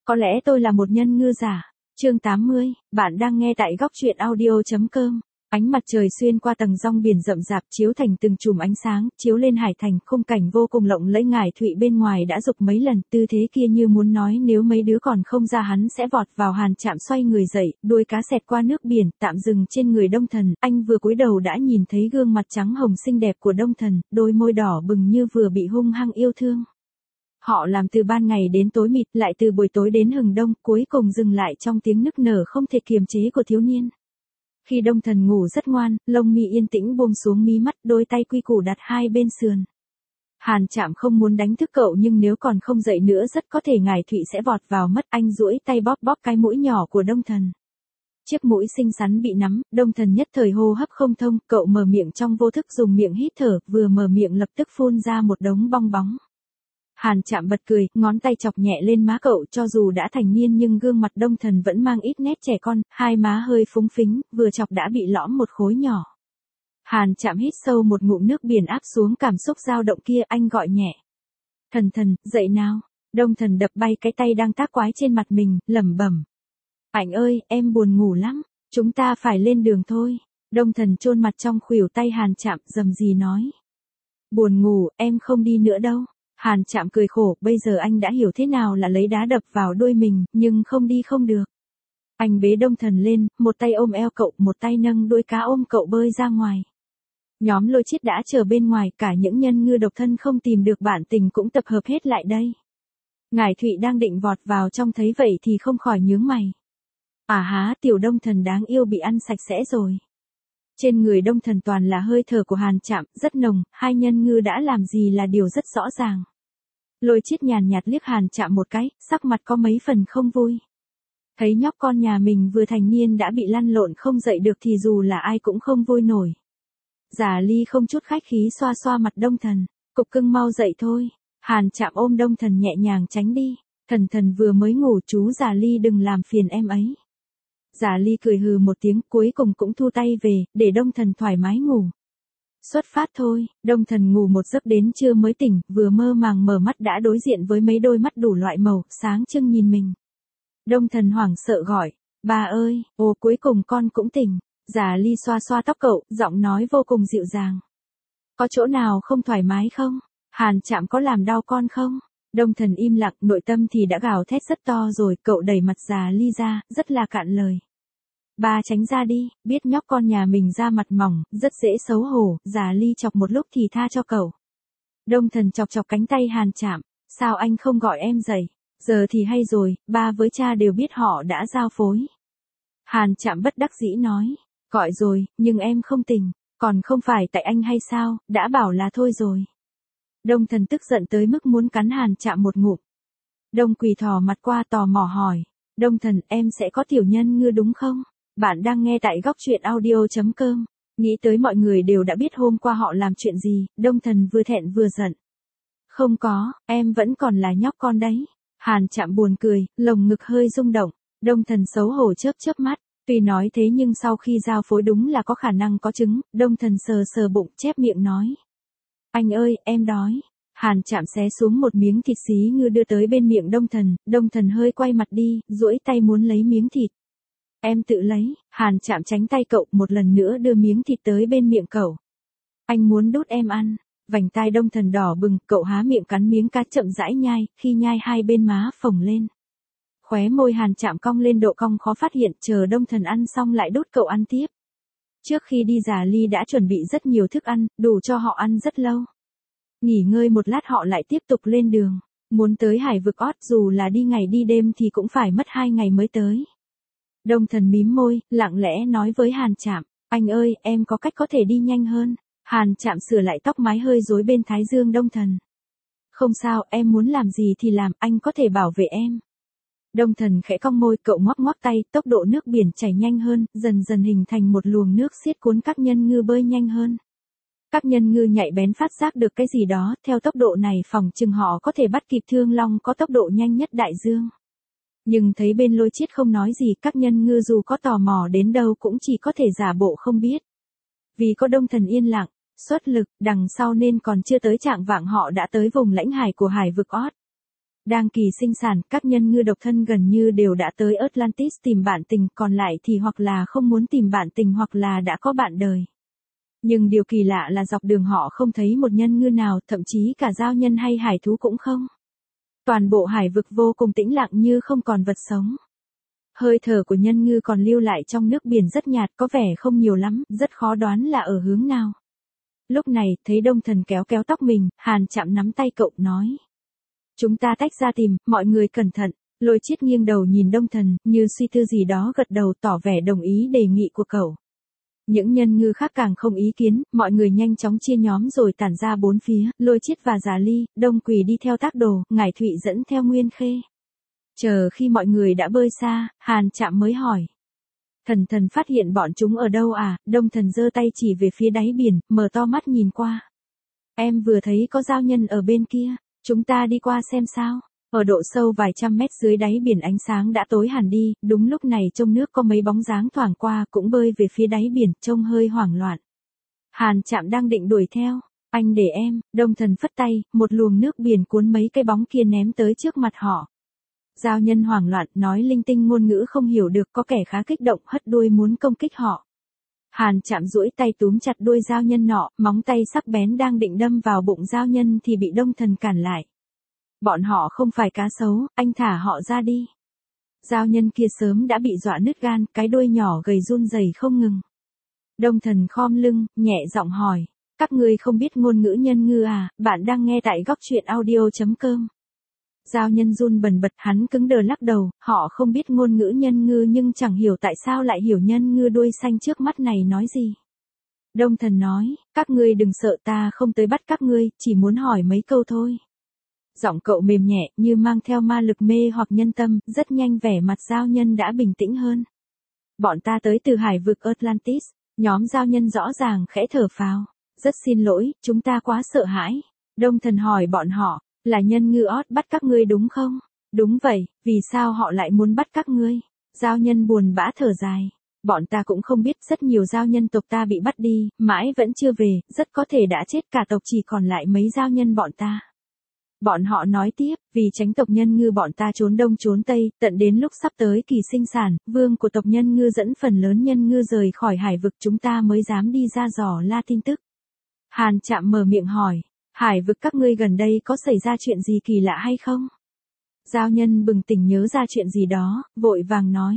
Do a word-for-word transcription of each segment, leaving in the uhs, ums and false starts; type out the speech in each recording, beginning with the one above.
Có lẽ tôi là một nhân ngư giả. Chương tám mươi, bạn đang nghe tại góc truyện audio.com. Ánh mặt trời xuyên qua tầng rong biển rậm rạp chiếu thành từng chùm ánh sáng, chiếu lên hải thành, khung cảnh vô cùng lộng lẫy. Ngải Thụy bên ngoài đã rục mấy lần, tư thế kia như muốn nói nếu mấy đứa còn không ra hắn sẽ vọt vào. Hàn Trạm xoay người dậy, đuôi cá xẹt qua nước biển, tạm dừng trên người Đông Thần. Anh vừa cúi đầu đã nhìn thấy gương mặt trắng hồng xinh đẹp của Đông Thần, đôi môi đỏ bừng như vừa bị hung hăng yêu thương. Họ làm từ ban ngày đến tối mịt, lại từ buổi tối đến hừng đông, cuối cùng dừng lại trong tiếng nức nở không thể kiềm chế của thiếu niên. Khi Đông Thần ngủ rất ngoan, lông mi yên tĩnh buông xuống mí mắt, đôi tay quy củ đặt hai bên sườn. Hàn Trạm không muốn đánh thức cậu, nhưng nếu còn không dậy nữa rất có thể Ngải Thụy sẽ vọt vào mất. Anh duỗi tay bóp bóp cái mũi nhỏ của Đông Thần. Chiếc mũi xinh xắn bị nắm, Đông Thần nhất thời hô hấp không thông, cậu mở miệng trong vô thức dùng miệng hít thở, vừa mở miệng lập tức phun ra một đống bong bóng. Hàn Trạm bật cười, ngón tay chọc nhẹ lên má cậu. Cho dù đã thành niên nhưng gương mặt Đông Thần vẫn mang ít nét trẻ con, hai má hơi phúng phính, vừa chọc đã bị lõm một khối nhỏ. Hàn Trạm hít sâu một ngụm nước biển áp xuống cảm xúc dao động kia, anh gọi nhẹ. Thần Thần, dậy nào. Đông Thần đập bay cái tay đang tác quái trên mặt mình, lẩm bẩm. Ảnh ơi, em buồn ngủ lắm, chúng ta phải lên đường thôi. Đông Thần chôn mặt trong khuỷu tay Hàn Trạm, rầm rì nói. Buồn ngủ, em không đi nữa đâu. Hàn Trạm cười khổ, bây giờ anh đã hiểu thế nào là lấy đá đập vào đuôi mình, nhưng không đi không được. Anh bế Đông Thần lên, một tay ôm eo cậu, một tay nâng đuôi cá ôm cậu bơi ra ngoài. Nhóm Lôi Chiết đã chờ bên ngoài, cả những nhân ngư độc thân không tìm được bạn tình cũng tập hợp hết lại đây. Ngải Thụy đang định vọt vào trong thấy vậy thì không khỏi nhướng mày. À há, tiểu Đông Thần đáng yêu bị ăn sạch sẽ rồi. Trên người Đông Thần toàn là hơi thở của Hàn Trạm, rất nồng, hai nhân ngư đã làm gì là điều rất rõ ràng. Lôi Chiết nhàn nhạt liếc Hàn Trạm một cái, sắc mặt có mấy phần không vui. Thấy nhóc con nhà mình vừa thành niên đã bị lăn lộn không dậy được thì dù là ai cũng không vui nổi. Giả Ly không chút khách khí xoa xoa mặt Đông Thần, cục cưng mau dậy thôi. Hàn Trạm ôm Đông Thần nhẹ nhàng tránh đi. Thần Thần vừa mới ngủ, chú Giả Ly đừng làm phiền em ấy. Giả Ly cười hừ một tiếng, cuối cùng cũng thu tay về, để Đông Thần thoải mái ngủ. Xuất phát thôi. Đông Thần ngủ một giấc đến trưa mới tỉnh, vừa mơ màng mở mắt đã đối diện với mấy đôi mắt đủ loại màu, sáng trưng nhìn mình. Đông Thần hoảng sợ gọi, ba ơi, ồ cuối cùng con cũng tỉnh. Giả Ly xoa xoa tóc cậu, giọng nói vô cùng dịu dàng. Có chỗ nào không thoải mái không? Hàn Trạm có làm đau con không? Đông Thần im lặng, nội tâm thì đã gào thét rất to rồi, cậu đẩy mặt Giả Ly ra, rất là cạn lời. Ba tránh ra đi, biết nhóc con nhà mình da mặt mỏng, rất dễ xấu hổ. Giả Ly chọc một lúc thì tha cho cậu. Đông Thần chọc chọc cánh tay Hàn Trạm, sao anh không gọi em dậy? Giờ thì hay rồi, ba với cha đều biết họ đã giao phối. Hàn Trạm bất đắc dĩ nói, gọi rồi, nhưng em không tỉnh, còn không phải tại anh hay sao, đã bảo là thôi rồi. Đông Thần tức giận tới mức muốn cắn Hàn Trạm một ngụm. Đông Quỳ thò mặt qua tò mò hỏi, Đông Thần, em sẽ có tiểu nhân ngư đúng không? Bạn đang nghe tại góc truyện audio.com. Nghĩ tới mọi người đều đã biết hôm qua họ làm chuyện gì, Đông Thần vừa thẹn vừa giận. Không có, em vẫn còn là nhóc con đấy. Hàn Trạm buồn cười, lồng ngực hơi rung động. Đông Thần xấu hổ chớp chớp mắt. Tuy nói thế nhưng sau khi giao phối đúng là có khả năng có trứng. Đông Thần sờ sờ bụng, chép miệng nói. Anh ơi, em đói. Hàn Trạm xé xuống một miếng thịt xí ngư đưa tới bên miệng Đông Thần. Đông Thần hơi quay mặt đi, duỗi tay muốn lấy miếng thịt. Em tự lấy. Hàn Trạm tránh tay cậu, một lần nữa đưa miếng thịt tới bên miệng cậu. Anh muốn đút em ăn. Vành tai Đông Thần đỏ bừng, cậu há miệng cắn miếng cá chậm rãi nhai, khi nhai hai bên má phồng lên. Khóe môi Hàn Trạm cong lên độ cong khó phát hiện, chờ Đông Thần ăn xong lại đút cậu ăn tiếp. Trước khi đi Giả Ly đã chuẩn bị rất nhiều thức ăn, đủ cho họ ăn rất lâu. Nghỉ ngơi một lát họ lại tiếp tục lên đường. Muốn tới hải vực Ót dù là đi ngày đi đêm thì cũng phải mất hai ngày mới tới. Đông Thần mím môi, lặng lẽ nói với Hàn Trạm, anh ơi, em có cách có thể đi nhanh hơn. Hàn Trạm sửa lại tóc mái hơi rối bên thái dương Đông Thần. Không sao, em muốn làm gì thì làm, anh có thể bảo vệ em. Đông Thần khẽ cong môi, cậu ngoắc ngoắc tay, tốc độ nước biển chảy nhanh hơn, dần dần hình thành một luồng nước xiết cuốn các nhân ngư bơi nhanh hơn. Các nhân ngư nhạy bén phát giác được cái gì đó, theo tốc độ này phòng chừng họ có thể bắt kịp Thương Long có tốc độ nhanh nhất đại dương. Nhưng thấy bên Lôi Chiết không nói gì, các nhân ngư dù có tò mò đến đâu cũng chỉ có thể giả bộ không biết. Vì có Đông Thần yên lặng, xuất lực, đằng sau nên còn chưa tới trạng vạng họ đã tới vùng lãnh hải của hải vực Ót. Đang kỳ sinh sản, các nhân ngư độc thân gần như đều đã tới Atlantis tìm bạn tình, còn lại thì hoặc là không muốn tìm bạn tình hoặc là đã có bạn đời. Nhưng điều kỳ lạ là dọc đường họ không thấy một nhân ngư nào, thậm chí cả giao nhân hay hải thú cũng không. Toàn bộ hải vực vô cùng tĩnh lặng như không còn vật sống. Hơi thở của nhân ngư còn lưu lại trong nước biển rất nhạt, có vẻ không nhiều lắm, rất khó đoán là ở hướng nào. Lúc này, thấy Đông Thần kéo kéo tóc mình, Hàn Trạm nắm tay cậu nói. Chúng ta tách ra tìm, mọi người cẩn thận. Lôi Chiết nghiêng đầu nhìn Đông Thần, như suy tư gì đó gật đầu tỏ vẻ đồng ý đề nghị của cậu. Những nhân ngư khác càng không ý kiến, mọi người nhanh chóng chia nhóm rồi tản ra bốn phía, Lôi Chiết và Già Ly, Đông Quỳ đi theo Tác Đồ, Ngải Thụy dẫn theo Nguyên Khê. Chờ khi mọi người đã bơi xa, Hàn Trạm mới hỏi. Thần thần phát hiện bọn chúng ở đâu à? Đông Thần giơ tay chỉ về phía đáy biển, mở to mắt nhìn qua. Em vừa thấy có giao nhân ở bên kia, chúng ta đi qua xem sao. Ở độ sâu vài trăm mét dưới đáy biển ánh sáng đã tối hẳn đi, đúng lúc này trong nước có mấy bóng dáng thoảng qua cũng bơi về phía đáy biển, trông hơi hoảng loạn. Hàn Trạm đang định đuổi theo, anh để em, Đông Thần phất tay, một luồng nước biển cuốn mấy cái bóng kia ném tới trước mặt họ. Giao nhân hoảng loạn, nói linh tinh ngôn ngữ không hiểu được, có kẻ khá kích động hất đuôi muốn công kích họ. Hàn Trạm duỗi tay túm chặt đuôi giao nhân nọ, móng tay sắc bén đang định đâm vào bụng giao nhân thì bị Đông Thần cản lại. Bọn họ không phải cá sấu, anh thả họ ra đi. Giao nhân kia sớm đã bị dọa nứt gan, cái đuôi nhỏ gầy run rẩy không ngừng. Đông Thần khom lưng, nhẹ giọng hỏi, các ngươi không biết ngôn ngữ nhân ngư à? Bạn đang nghe tại góc truyện audio chấm com. Giao nhân run bần bật, hắn cứng đờ lắc đầu, họ không biết ngôn ngữ nhân ngư nhưng chẳng hiểu tại sao lại hiểu nhân ngư đuôi xanh trước mắt này nói gì. Đông Thần nói, các ngươi đừng sợ, ta không tới bắt các ngươi, chỉ muốn hỏi mấy câu thôi. Giọng cậu mềm nhẹ, như mang theo ma lực mê hoặc nhân tâm, rất nhanh vẻ mặt giao nhân đã bình tĩnh hơn. Bọn ta tới từ hải vực Atlantis, nhóm giao nhân rõ ràng khẽ thở phào. Rất xin lỗi, chúng ta quá sợ hãi. Đông Thần hỏi bọn họ, là nhân ngư ót bắt các ngươi đúng không? Đúng vậy, vì sao họ lại muốn bắt các ngươi? Giao nhân buồn bã thở dài. Bọn ta cũng không biết, rất nhiều giao nhân tộc ta bị bắt đi, mãi vẫn chưa về, rất có thể đã chết cả tộc, chỉ còn lại mấy giao nhân bọn ta. Bọn họ nói tiếp, vì tránh tộc nhân ngư bọn ta trốn đông trốn tây, tận đến lúc sắp tới kỳ sinh sản, vương của tộc nhân ngư dẫn phần lớn nhân ngư rời khỏi hải vực, chúng ta mới dám đi ra dò la tin tức. Hàn Trạm mở miệng hỏi, hải vực các ngươi gần đây có xảy ra chuyện gì kỳ lạ hay không? Giao nhân bừng tỉnh nhớ ra chuyện gì đó, vội vàng nói.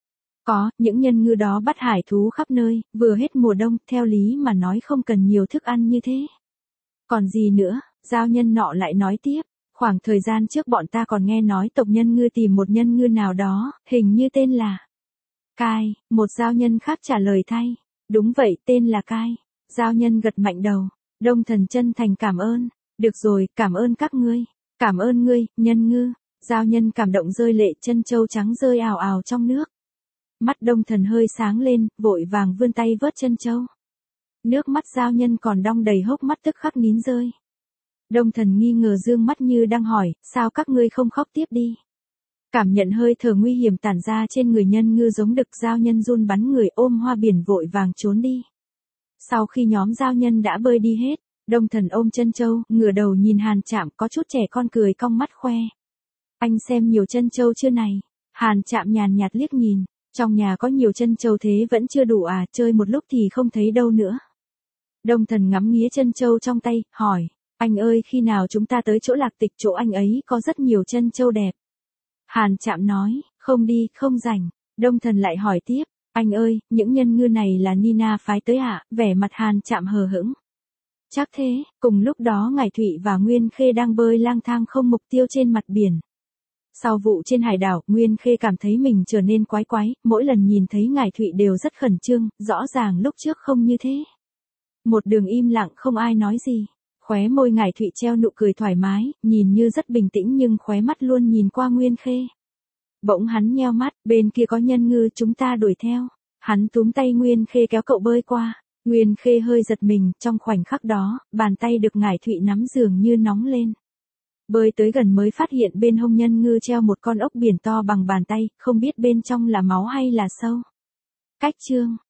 Có, những nhân ngư đó bắt hải thú khắp nơi, vừa hết mùa đông, theo lý mà nói không cần nhiều thức ăn như thế. Còn gì nữa? Giao nhân nọ lại nói tiếp, khoảng thời gian trước bọn ta còn nghe nói tộc nhân ngư tìm một nhân ngư nào đó, hình như tên là Cai, một giao nhân khác trả lời thay. Đúng vậy, tên là Cai. Giao nhân gật mạnh đầu. Đông Thần chân thành cảm ơn. Được rồi, cảm ơn các ngươi. Cảm ơn ngươi, nhân ngư. Giao nhân cảm động rơi lệ, chân châu trắng rơi ào ào trong nước. Mắt Đông Thần hơi sáng lên, vội vàng vươn tay vớt chân châu. Nước mắt giao nhân còn đong đầy hốc mắt tức khắc nín rơi. Đông Thần nghi ngờ dương mắt như đang hỏi, sao các ngươi không khóc tiếp đi? Cảm nhận hơi thở nguy hiểm tản ra trên người nhân ngư giống đực, giao nhân run bắn người ôm hoa biển vội vàng trốn đi. Sau khi nhóm giao nhân đã bơi đi hết, Đông Thần ôm chân châu, ngửa đầu nhìn Hàn Trạm, có chút trẻ con cười cong mắt khoe. Anh xem nhiều chân châu chưa này? Hàn Trạm nhàn nhạt liếc nhìn, trong nhà có nhiều chân châu thế vẫn chưa đủ à, chơi một lúc thì không thấy đâu nữa. Đông Thần ngắm nghía chân châu trong tay, hỏi, anh ơi khi nào chúng ta tới chỗ Lạc Tịch, chỗ anh ấy có rất nhiều chân châu đẹp. Hàn Trạm nói, không đi, không rảnh. Đông Thần lại hỏi tiếp, anh ơi, những nhân ngư này là Nina phái tới ạ? À? Vẻ mặt Hàn Trạm hờ hững. Chắc thế, cùng lúc đó Ngải Thụy và Nguyên Khê đang bơi lang thang không mục tiêu trên mặt biển. Sau vụ trên hải đảo, Nguyên Khê cảm thấy mình trở nên quái quái, mỗi lần nhìn thấy Ngải Thụy đều rất khẩn trương, rõ ràng lúc trước không như thế. Một đường im lặng không ai nói gì. Khóe môi Ngải Thụy treo nụ cười thoải mái, nhìn như rất bình tĩnh nhưng khóe mắt luôn nhìn qua Nguyên Khê. Bỗng hắn nheo mắt, bên kia có nhân ngư, chúng ta đuổi theo. Hắn túm tay Nguyên Khê kéo cậu bơi qua. Nguyên Khê hơi giật mình, trong khoảnh khắc đó, bàn tay được Ngải Thụy nắm dường như nóng lên. Bơi tới gần mới phát hiện bên hông nhân ngư treo một con ốc biển to bằng bàn tay, không biết bên trong là máu hay là sâu. Cách chương